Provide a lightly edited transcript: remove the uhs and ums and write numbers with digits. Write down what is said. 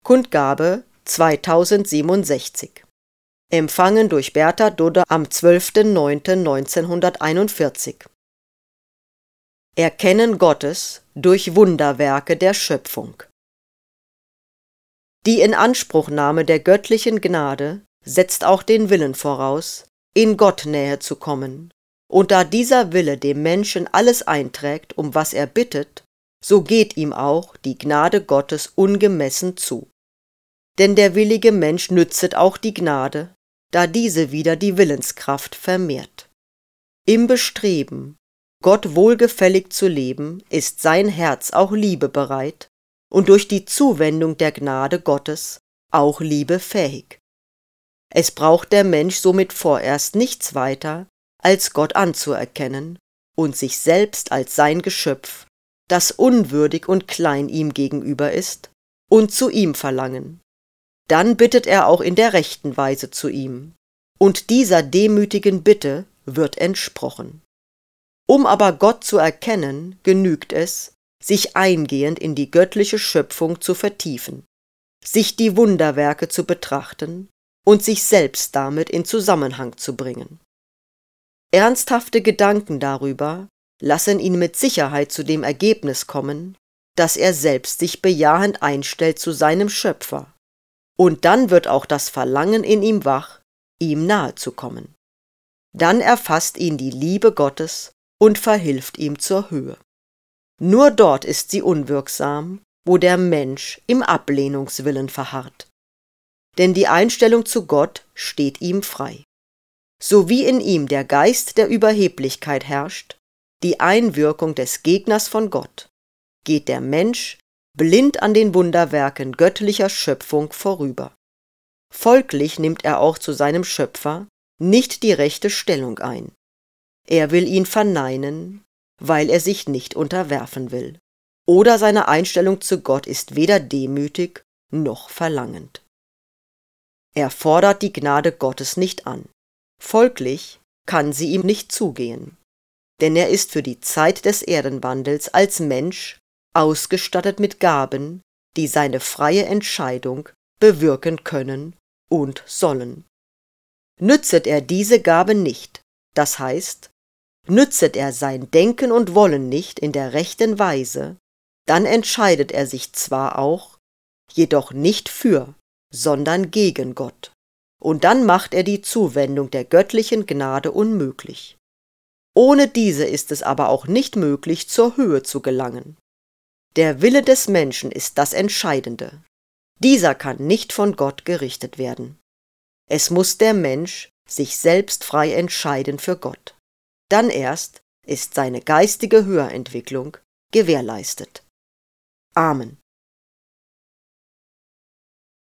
Kundgabe 2067. Empfangen durch Bertha Dudde am 12.09.1941. Erkennen Gottes durch Wunderwerke der Schöpfung. Die Inanspruchnahme der göttlichen Gnade setzt auch den Willen voraus, in Gott näher zu kommen, und da dieser Wille dem Menschen alles einträgt, um was er bittet, so geht ihm auch die Gnade Gottes ungemessen zu. Denn der willige Mensch nützet auch die Gnade, da diese wieder die Willenskraft vermehrt. Im Bestreben, Gott wohlgefällig zu leben, ist sein Herz auch Liebe bereit und durch die Zuwendung der Gnade Gottes auch Liebe fähig. Es braucht der Mensch somit vorerst nichts weiter, als Gott anzuerkennen und sich selbst als sein Geschöpf, das unwürdig und klein ihm gegenüber ist, und zu ihm verlangen. Dann bittet er auch in der rechten Weise zu ihm, und dieser demütigen Bitte wird entsprochen. Um aber Gott zu erkennen, genügt es, sich eingehend in die göttliche Schöpfung zu vertiefen, sich die Wunderwerke zu betrachten und sich selbst damit in Zusammenhang zu bringen. Ernsthafte Gedanken darüber lassen ihn mit Sicherheit zu dem Ergebnis kommen, dass er selbst sich bejahend einstellt zu seinem Schöpfer, und dann wird auch das Verlangen in ihm wach, ihm nahe zu kommen. Dann erfasst ihn die Liebe Gottes und verhilft ihm zur Höhe. Nur dort ist sie unwirksam, wo der Mensch im Ablehnungswillen verharrt. Denn die Einstellung zu Gott steht ihm frei. So wie in ihm der Geist der Überheblichkeit herrscht, die Einwirkung des Gegners von Gott, geht der Mensch blind an den Wunderwerken göttlicher Schöpfung vorüber. Folglich nimmt er auch zu seinem Schöpfer nicht die rechte Stellung ein. Er will ihn verneinen, weil er sich nicht unterwerfen will. Oder seine Einstellung zu Gott ist weder demütig noch verlangend. Er fordert die Gnade Gottes nicht an. Folglich kann sie ihm nicht zugehen. Denn er ist für die Zeit des Erdenwandels als Mensch ausgestattet mit Gaben, die seine freie Entscheidung bewirken können und sollen. Nützet er diese Gaben nicht, das heißt, nützet er sein Denken und Wollen nicht in der rechten Weise, dann entscheidet er sich zwar auch, jedoch nicht für, sondern gegen Gott, und dann macht er die Zuwendung der göttlichen Gnade unmöglich. Ohne diese ist es aber auch nicht möglich, zur Höhe zu gelangen. Der Wille des Menschen ist das Entscheidende. Dieser kann nicht von Gott gerichtet werden. Es muss der Mensch sich selbst frei entscheiden für Gott. Dann erst ist seine geistige Höherentwicklung gewährleistet. Amen.